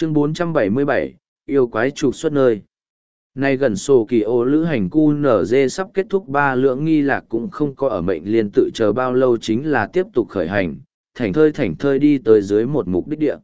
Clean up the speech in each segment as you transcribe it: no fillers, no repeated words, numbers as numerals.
Chương 477, yêu quái trục xuất nơi. Nay gần sổ kỳ ô lữ hành QNZ sắp kết thúc 3 lưỡng nghi lạc cũng không có ở mệnh liên tự chờ bao lâu chính là tiếp tục khởi hành, thảnh thơi đi tới dưới một mục đích địa.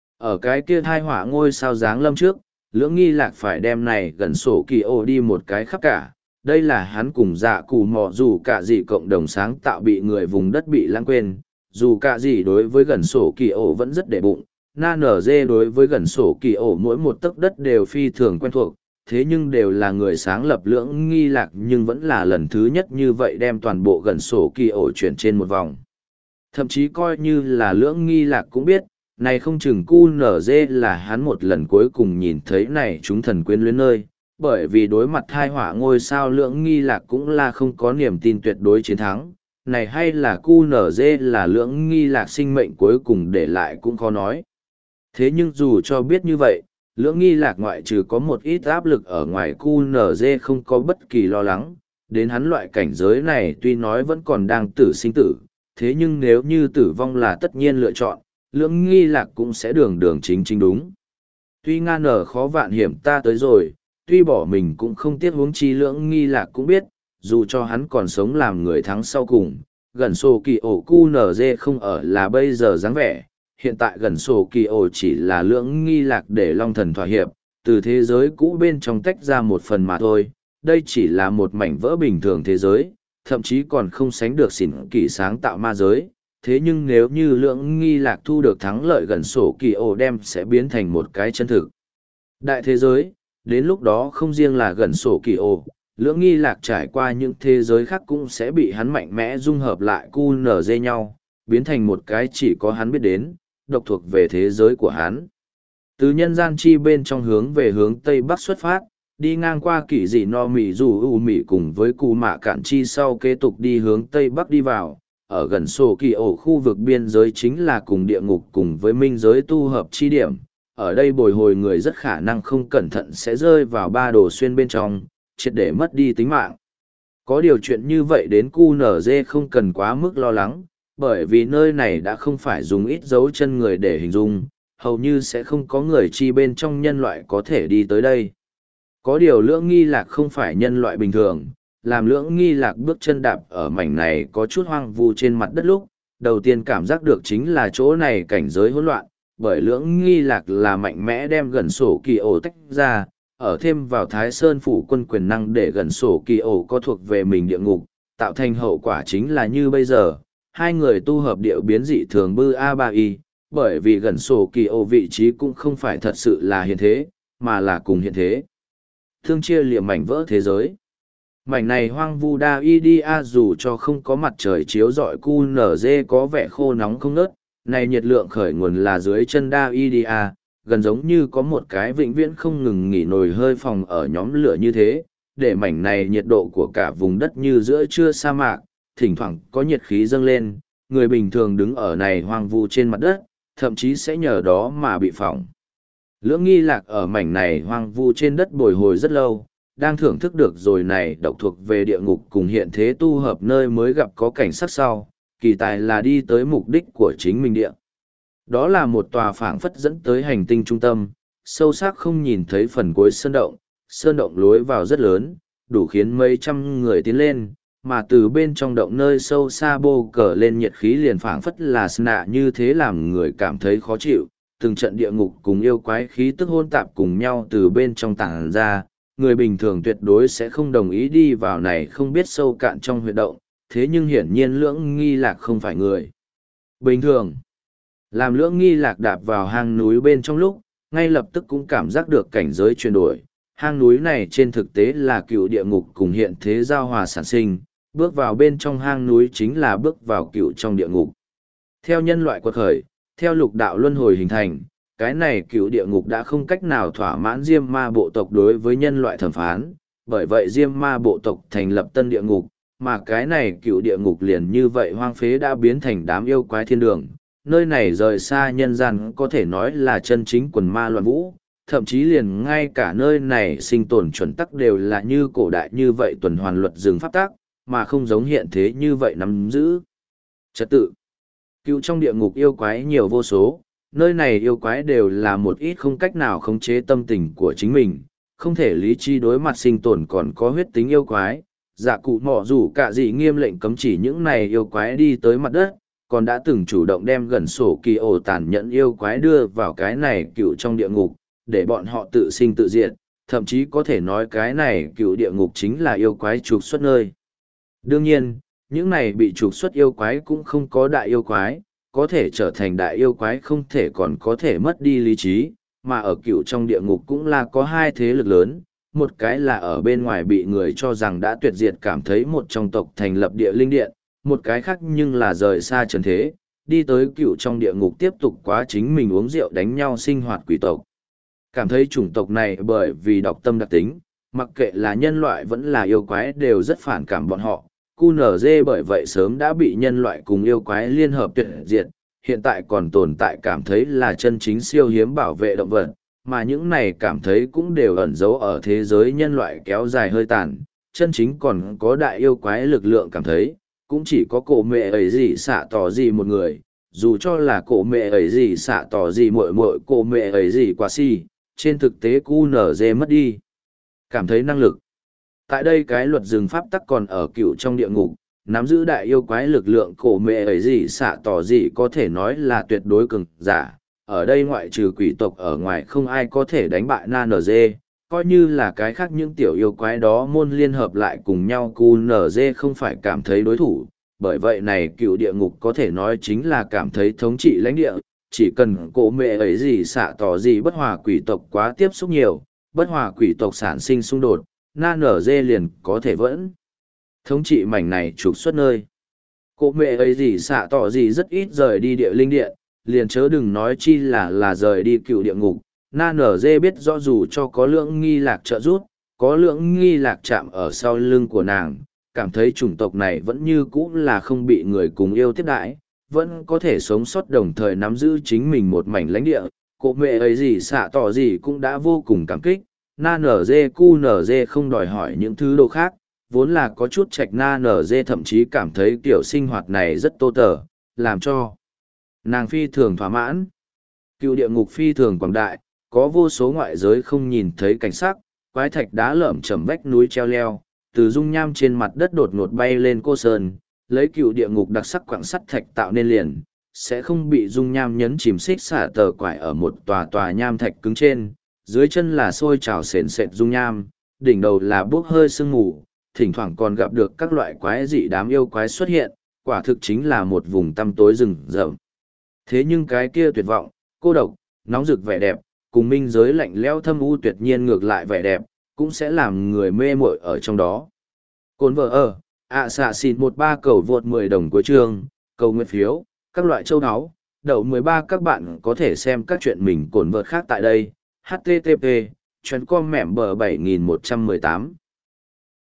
Ở cái kia thai hỏa ngôi sao dáng lâm trước, lưỡng nghi lạc phải đem này gần sổ kỳ ô đi một cái khắp cả. Đây là hắn cùng dạ cù mò dù cả gì cộng đồng sáng tạo bị người vùng đất bị lãng quên, dù cả gì đối với gần sổ kỳ ô vẫn rất để bụng. Na nở dê đối với gần sổ kỳ ổ mỗi một tấc đất đều phi thường quen thuộc, thế nhưng đều là người sáng lập lưỡng nghi lạc nhưng vẫn là lần thứ nhất như vậy đem toàn bộ gần sổ kỳ ổ chuyển trên một vòng. Thậm chí coi như là lưỡng nghi lạc cũng biết, này không chừng cu nở dê là hắn một lần cuối cùng nhìn thấy này chúng thần quyến luyến nơi, bởi vì đối mặt thai họa ngôi sao lưỡng nghi lạc cũng là không có niềm tin tuyệt đối chiến thắng. Này hay là cu nở dê là lưỡng nghi lạc sinh mệnh cuối cùng để lại cũng khó nói. Thế nhưng dù cho biết như vậy, lưỡng nghi lạc ngoại trừ có một ít áp lực ở ngoài QNZ không có bất kỳ lo lắng, đến hắn loại cảnh giới này tuy nói vẫn còn đang tử sinh tử, thế nhưng nếu như tử vong là tất nhiên lựa chọn, lưỡng nghi lạc cũng sẽ đường đường chính chính đúng. Tuy ngan ở khó vạn hiểm ta tới rồi, tuy bỏ mình cũng không tiếc huống chi lưỡng nghi lạc cũng biết, dù cho hắn còn sống làm người thắng sau cùng, gần sổ kỳ ổ QNZ không ở là bây giờ dáng vẻ. Hiện tại gần sổ kỳ ổ chỉ là lưỡng nghi lạc để long thần thỏa hiệp, từ thế giới cũ bên trong tách ra một phần mà thôi. Đây chỉ là một mảnh vỡ bình thường thế giới, thậm chí còn không sánh được xỉn kỳ sáng tạo ma giới. Thế nhưng nếu như lưỡng nghi lạc thu được thắng lợi gần sổ kỳ ổ đem sẽ biến thành một cái chân thực. Đại thế giới, đến lúc đó không riêng là gần sổ kỳ ổ, lưỡng nghi lạc trải qua những thế giới khác cũng sẽ bị hắn mạnh mẽ dung hợp lại cu nở dê nhau, biến thành một cái chỉ có hắn biết đến, độc thuộc về thế giới của hắn. Từ nhân gian chi bên trong hướng về hướng Tây Bắc xuất phát, đi ngang qua kỷ dị no mỉ dù u mỉ cùng với cù mạ cạn chi sau kế tục đi hướng Tây Bắc đi vào, ở gần sổ kỳ ổ khu vực biên giới chính là cùng địa ngục cùng với minh giới tu hợp chi điểm. Ở đây bồi hồi người rất khả năng không cẩn thận sẽ rơi vào ba đồ xuyên bên trong, triệt để mất đi tính mạng. Có điều chuyện như vậy đến QNZ không cần quá mức lo lắng, bởi vì nơi này đã không phải dùng ít dấu chân người để hình dung, hầu như sẽ không có người chi bên trong nhân loại có thể đi tới đây. Có điều lưỡng nghi lạc không phải nhân loại bình thường, làm lưỡng nghi lạc bước chân đạp ở mảnh này có chút hoang vu trên mặt đất lúc, đầu tiên cảm giác được chính là chỗ này cảnh giới hỗn loạn, bởi lưỡng nghi lạc là mạnh mẽ đem gần sổ kỳ ổ tách ra, ở thêm vào Thái Sơn phủ quân quyền năng để gần sổ kỳ ổ có thuộc về mình địa ngục, tạo thành hậu quả chính là như bây giờ. Hai người tu hợp điệu biến dị thường bư A3Y, bởi vì gần sổ kỳ ô vị trí cũng không phải thật sự là hiện thế, mà là cùng hiện thế. Thương chia liệm mảnh vỡ thế giới. Mảnh này hoang vu đa y đi a dù cho không có mặt trời chiếu rọi QNZ có vẻ khô nóng không nớt, này nhiệt lượng khởi nguồn là dưới chân đa y đi a, gần giống như có một cái vĩnh viễn không ngừng nghỉ nồi hơi phòng ở nhóm lửa như thế, để mảnh này nhiệt độ của cả vùng đất như giữa trưa sa mạc, thỉnh thoảng có nhiệt khí dâng lên, người bình thường đứng ở này hoang vu trên mặt đất, thậm chí sẽ nhờ đó mà bị phỏng. Lưỡng nghi lạc ở mảnh này hoang vu trên đất bồi hồi rất lâu, đang thưởng thức được rồi này độc thuộc về địa ngục cùng hiện thế tu hợp nơi mới gặp có cảnh sắc sau, kỳ tài là đi tới mục đích của chính mình địa. Đó là một tòa phảng phất dẫn tới hành tinh trung tâm, sâu sắc không nhìn thấy phần cuối sơn động lối vào rất lớn, đủ khiến mấy trăm người tiến lên, mà từ bên trong động nơi sâu xa bô cờ lên nhiệt khí liền phảng phất là sna như thế làm người cảm thấy khó chịu, từng trận địa ngục cùng yêu quái khí tức hôn tạp cùng nhau từ bên trong tảng ra, người bình thường tuyệt đối sẽ không đồng ý đi vào này không biết sâu cạn trong huyệt động, thế nhưng hiển nhiên lưỡng nghi lạc không phải người bình thường. Làm lưỡng nghi lạc đạp vào hang núi bên trong lúc, ngay lập tức cũng cảm giác được cảnh giới chuyển đổi. Hang núi này trên thực tế là cựu địa ngục cùng hiện thế giao hòa sản sinh, bước vào bên trong hang núi chính là bước vào cựu trong địa ngục. Theo nhân loại quật khởi, theo lục đạo luân hồi hình thành, cái này cựu địa ngục đã không cách nào thỏa mãn Diêm Ma bộ tộc đối với nhân loại thẩm phán, bởi vậy Diêm Ma bộ tộc thành lập tân địa ngục, mà cái này cựu địa ngục liền như vậy hoang phế đã biến thành đám yêu quái thiên đường. Nơi này rời xa nhân gian có thể nói là chân chính quần ma loạn vũ, thậm chí liền ngay cả nơi này sinh tồn chuẩn tắc đều là như cổ đại như vậy tuần hoàn luật dừng pháp tắc, mà không giống hiện thế như vậy nắm giữ trật tự. Cựu trong địa ngục yêu quái nhiều vô số, nơi này yêu quái đều là một ít không cách nào khống chế tâm tình của chính mình, không thể lý trí đối mặt sinh tồn còn có huyết tính yêu quái. Dạ cụ mỏ dù cả gì nghiêm lệnh cấm chỉ những này yêu quái đi tới mặt đất, còn đã từng chủ động đem gần sổ kỳ ổ tàn nhẫn yêu quái đưa vào cái này cựu trong địa ngục, để bọn họ tự sinh tự diệt, thậm chí có thể nói cái này cựu địa ngục chính là yêu quái trục xuất nơi. Đương nhiên, những này bị trục xuất yêu quái cũng không có đại yêu quái, có thể trở thành đại yêu quái không thể còn có thể mất đi lý trí, mà ở cựu trong địa ngục cũng là có hai thế lực lớn, một cái là ở bên ngoài bị người cho rằng đã tuyệt diệt cảm thấy một trong tộc thành lập địa linh điện, một cái khác nhưng là rời xa trần thế, đi tới cựu trong địa ngục tiếp tục quá chính mình uống rượu đánh nhau sinh hoạt quỷ tộc. Cảm thấy chủng tộc này bởi vì độc tâm đặc tính, mặc kệ là nhân loại vẫn là yêu quái đều rất phản cảm bọn họ. QNZ bởi vậy sớm đã bị nhân loại cùng yêu quái liên hợp tuyệt diệt, hiện tại còn tồn tại cảm thấy là chân chính siêu hiếm bảo vệ động vật, mà những này cảm thấy cũng đều ẩn giấu ở thế giới nhân loại kéo dài hơi tàn, chân chính còn có đại yêu quái lực lượng cảm thấy, cũng chỉ có cổ mẹ ấy gì xạ tỏ gì một người, dù cho là cổ mẹ ấy gì xạ tỏ gì muội muội cổ mẹ ấy gì quá si, trên thực tế QNZ mất đi. Cảm thấy năng lực. Tại đây cái luật rừng pháp tắc còn ở cựu trong địa ngục, nắm giữ đại yêu quái lực lượng cổ mẹ ấy gì xạ tỏ gì có thể nói là tuyệt đối cường giả. Ở đây ngoại trừ quỷ tộc ở ngoài không ai có thể đánh bại NNZ, coi như là cái khác những tiểu yêu quái đó môn liên hợp lại cùng nhau QNZ không phải cảm thấy đối thủ. Bởi vậy này cựu địa ngục có thể nói chính là cảm thấy thống trị lãnh địa, chỉ cần cổ mẹ ấy gì xạ tỏ gì bất hòa quỷ tộc quá tiếp xúc nhiều, bất hòa quỷ tộc sản sinh xung đột, NNZ liền có thể vẫn thống trị mảnh này trục xuất nơi. Cổ mẹ ấy gì xạ tỏ gì rất ít rời đi địa linh điện, liền chớ đừng nói chi là rời đi cựu địa ngục. NNZ biết rõ dù cho có lượng nghi lạc trợ giúp, có lượng nghi lạc chạm ở sau lưng của nàng, cảm thấy chủng tộc này vẫn như cũ là không bị người cùng yêu tiếp đãi, vẫn có thể sống sót đồng thời nắm giữ chính mình một mảnh lãnh địa. Cổ mẹ ấy gì xạ tỏ gì cũng đã vô cùng cảm kích. NNZ QNZ không đòi hỏi những thứ đồ khác, vốn là có chút trạch NNZ thậm chí cảm thấy kiểu sinh hoạt này rất tô tở, làm cho nàng phi thường thỏa mãn. Cựu địa ngục phi thường quảng đại, có vô số ngoại giới không nhìn thấy cảnh sắc, quái thạch đá lởm chởm vách núi treo leo, từ dung nham trên mặt đất đột ngột bay lên cô sơn, lấy cựu địa ngục đặc sắc quặng sắt thạch tạo nên liền, sẽ không bị dung nham nhấn chìm xích xả tờ quải ở một tòa nham thạch cứng trên, dưới chân là sôi trào sền sệt dung nham, đỉnh đầu là bốc hơi sương mù, thỉnh thoảng còn gặp được các loại quái dị đám yêu quái xuất hiện, quả thực chính là một vùng tăm tối rừng rậm. Thế nhưng cái kia tuyệt vọng, cô độc, nóng rực vẻ đẹp, cùng minh giới lạnh lẽo thâm u tuyệt nhiên ngược lại vẻ đẹp, cũng sẽ làm người mê muội ở trong đó. Cồn vợ ở, xạ xịt 13 cầu vượt 10 đồng của chương, cầu nguyện phiếu, các loại châu áo, đậu 13 các bạn có thể xem các chuyện mình cồn vợt khác tại đây, http, chuyến com mẻm bờ 7118.